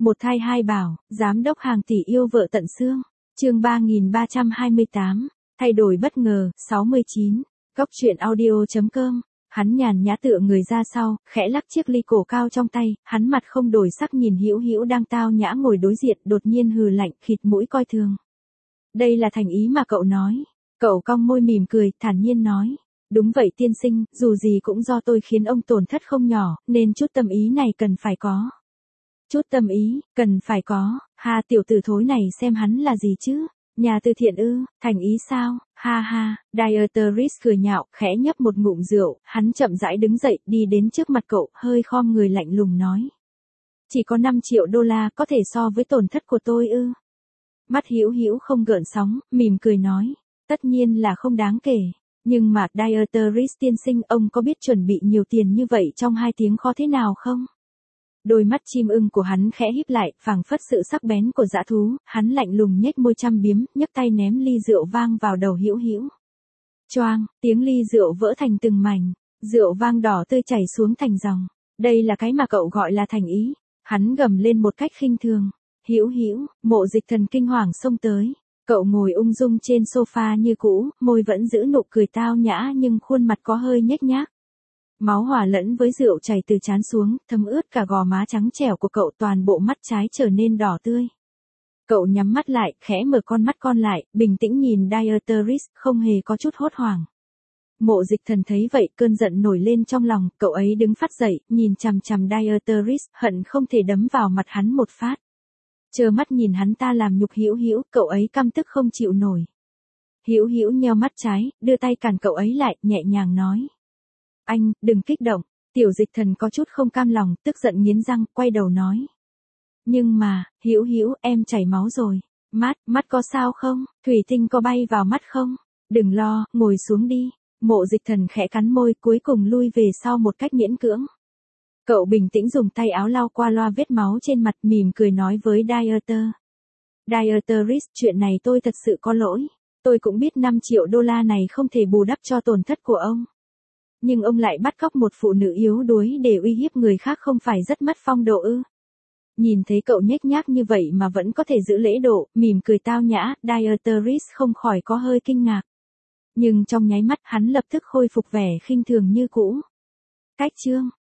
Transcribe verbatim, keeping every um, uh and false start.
Một thai hai bảo, giám đốc hàng tỷ yêu vợ tận xương. Chương ba nghìn ba trăm hai mươi tám, thay đổi bất ngờ, sáu mươi chín. Góc truyện audio chấm com. Hắn nhàn nhã tựa người ra sau, khẽ lắc chiếc ly cổ cao trong tay, hắn mặt không đổi sắc nhìn Hữu Hữu đang tao nhã ngồi đối diện, đột nhiên hừ lạnh, khịt mũi coi thường. Đây là thành ý mà cậu nói. Cậu cong môi mỉm cười, thản nhiên nói. Đúng vậy tiên sinh, dù gì cũng do tôi khiến ông tổn thất không nhỏ, nên chút tâm ý này cần phải có. Chút tâm ý, cần phải có, ha tiểu tử thối này xem hắn là gì chứ? Nhà từ thiện ư, thành ý sao, ha ha, Dieterys cười nhạo, khẽ nhấp một ngụm rượu, hắn chậm rãi đứng dậy, đi đến trước mặt cậu, hơi khom người lạnh lùng nói. Chỉ có năm triệu đô la có thể so với tổn thất của tôi ư? Mắt Hữu Hữu không gợn sóng, mỉm cười nói, tất nhiên là không đáng kể. Nhưng mà, Dieterys tiên sinh, ông có biết chuẩn bị nhiều tiền như vậy trong hai tiếng khó thế nào không? Đôi mắt chim ưng của hắn khẽ híp lại, phảng phất sự sắc bén của dã thú, hắn lạnh lùng nhếch môi chăm biếm, nhấc tay ném ly rượu vang vào đầu Hữu Hữu. Choang, tiếng ly rượu vỡ thành từng mảnh, rượu vang đỏ tươi chảy xuống thành dòng. Đây là cái mà cậu gọi là thành ý. Hắn gầm lên một cách khinh thường. Hữu Hữu, Mộ Dịch Thần kinh hoàng xông tới. Cậu ngồi ung dung trên sofa như cũ, môi vẫn giữ nụ cười tao nhã nhưng khuôn mặt có hơi nhếch nhác. Máu hòa lẫn với rượu chảy từ trán xuống, thấm ướt cả gò má trắng trẻo của cậu, toàn bộ mắt trái trở nên đỏ tươi. Cậu nhắm mắt lại, khẽ mở con mắt con lại, bình tĩnh nhìn Dieterys, không hề có chút hốt hoảng. Mộ Dịch Thần thấy vậy, cơn giận nổi lên trong lòng, cậu ấy đứng phát dậy, nhìn chằm chằm Dieterys, hận không thể đấm vào mặt hắn một phát. Trơ mắt nhìn hắn ta làm nhục Hữu Hữu, cậu ấy căm tức không chịu nổi. Hữu Hữu nheo mắt trái, đưa tay cản cậu ấy lại, nhẹ nhàng nói. Anh, đừng kích động. Tiểu Dịch Thần có chút không cam lòng, tức giận nghiến răng, quay đầu nói. Nhưng mà, Hữu Hữu, em chảy máu rồi. Mắt, mắt có sao không? Thủy tinh có bay vào mắt không? Đừng lo, ngồi xuống đi. Mộ Dịch Thần khẽ cắn môi, cuối cùng lui về sau một cách miễn cưỡng. Cậu bình tĩnh dùng tay áo lau qua loa vết máu trên mặt, mỉm cười nói với Dieter. Dieterys, chuyện này tôi thật sự có lỗi. Tôi cũng biết năm triệu đô la này không thể bù đắp cho tổn thất của ông. Nhưng ông lại bắt cóc một phụ nữ yếu đuối để uy hiếp người khác, không phải rất mất phong độ ư? Nhìn thấy cậu nhếch nhác như vậy mà vẫn có thể giữ lễ độ, mỉm cười tao nhã, Dieterys không khỏi có hơi kinh ngạc. Nhưng trong nháy mắt hắn lập tức khôi phục vẻ khinh thường như cũ. Cách chương